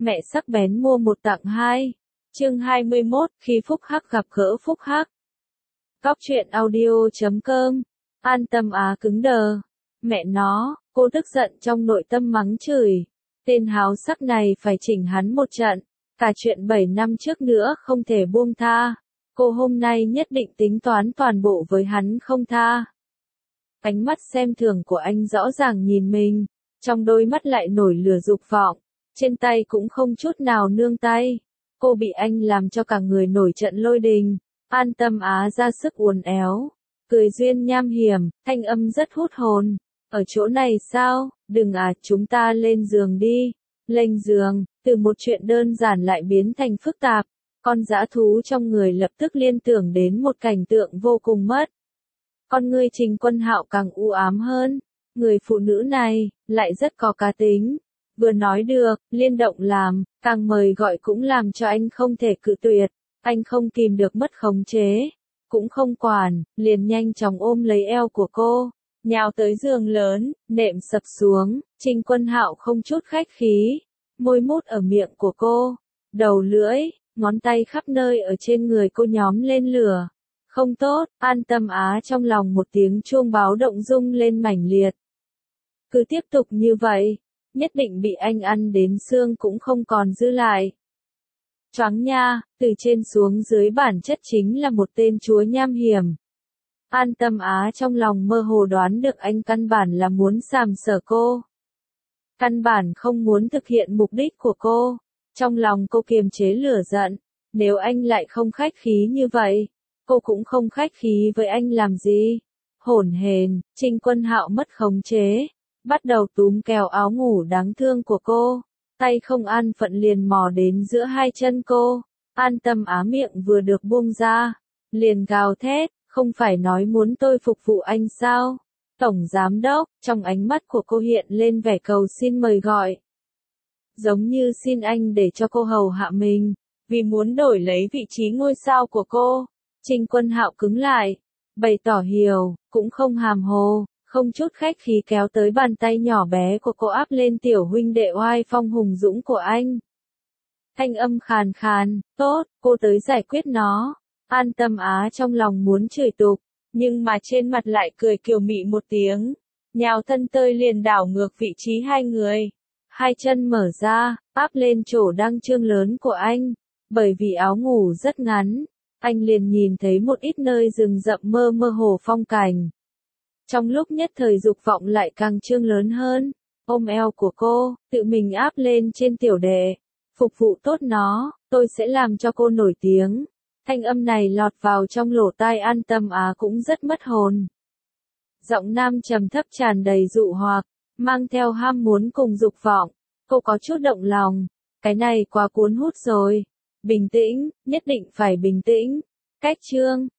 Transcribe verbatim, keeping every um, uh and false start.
Mẹ sắc bén mua một tặng hai. Chương hai mươi mốt, khi Phúc Hắc gặp gỡ Phúc Hắc. Cóc truyện audio chấm com. An Tâm Á cứng đờ. Mẹ nó, cô tức giận trong nội tâm mắng chửi. Tên háo sắc này phải chỉnh hắn một trận. Cả chuyện bảy năm trước nữa không thể buông tha. Cô hôm nay nhất định tính toán toàn bộ với hắn không tha. Ánh mắt xem thường của anh rõ ràng nhìn mình. Trong đôi mắt lại nổi lửa dục vọng. Trên tay cũng không chút nào nương tay. Cô bị anh làm cho cả người nổi trận lôi đình. An Tâm Á ra sức uốn éo. Cười duyên nham hiểm, thanh âm rất hút hồn. Ở chỗ này sao, đừng à, chúng ta lên giường đi. Lên giường, từ một chuyện đơn giản lại biến thành phức tạp. Con dã thú trong người lập tức liên tưởng đến một cảnh tượng vô cùng mất. Con ngươi Trình Quân Hạo càng u ám hơn. Người phụ nữ này, lại rất có cá tính. Vừa nói được, liên động làm, càng mời gọi cũng làm cho anh không thể cự tuyệt. Anh không kìm được mất khống chế. Cũng không quản, liền nhanh chóng ôm lấy eo của cô. Nhào tới giường lớn, nệm sập xuống, Trình Quân Hạo không chút khách khí. Môi mút ở miệng của cô. Đầu lưỡi, ngón tay khắp nơi ở trên người cô nhóm lên lửa. Không tốt, An Tâm Á trong lòng một tiếng chuông báo động rung lên mãnh liệt. Cứ tiếp tục như vậy, nhất định bị anh ăn đến xương cũng không còn dư lại. Choáng nha, từ trên xuống dưới bản chất chính là một tên chúa nham hiểm. An Tâm Á trong lòng mơ hồ đoán được anh căn bản là muốn sàm sỡ cô. Căn bản không muốn thực hiện mục đích của cô. Trong lòng cô kiềm chế lửa giận. Nếu anh lại không khách khí như vậy, cô cũng không khách khí với anh làm gì. Hỗn hển, Trình Quân Hạo mất khống chế. Bắt đầu túm kèo áo ngủ đáng thương của cô. Tay không an phận liền mò đến giữa hai chân cô. An Tâm Á miệng vừa được buông ra. Liền gào thét, không phải nói muốn tôi phục vụ anh sao? Tổng giám đốc, trong ánh mắt của cô hiện lên vẻ cầu xin mời gọi. Giống như xin anh để cho cô hầu hạ mình. Vì muốn đổi lấy vị trí ngôi sao của cô. Trình Quân Hạo cứng lại. Bày tỏ hiểu, cũng không hàm hồ. Không chút khách khí kéo tới bàn tay nhỏ bé của cô áp lên tiểu huynh đệ oai phong hùng dũng của anh. Thanh âm khàn khàn, tốt, cô tới giải quyết nó. An Tâm Á trong lòng muốn chửi tục, nhưng mà trên mặt lại cười kiều mị một tiếng. Nhào thân tơi liền đảo ngược vị trí hai người. Hai chân mở ra, áp lên chỗ đang trương lớn của anh. Bởi vì áo ngủ rất ngắn, anh liền nhìn thấy một ít nơi rừng rậm mơ mơ hồ phong cảnh. Trong lúc nhất thời dục vọng lại càng trương lớn hơn, ôm eo của cô, tự mình áp lên trên tiểu đệ. Phục vụ tốt nó, tôi sẽ làm cho cô nổi tiếng. Thanh âm này lọt vào trong lỗ tai An Tâm Á cũng rất mất hồn. Giọng nam trầm thấp tràn đầy dụ hoặc, mang theo ham muốn cùng dục vọng. Cô có chút động lòng, cái này quá cuốn hút rồi. Bình tĩnh, nhất định phải bình tĩnh. Cách chương,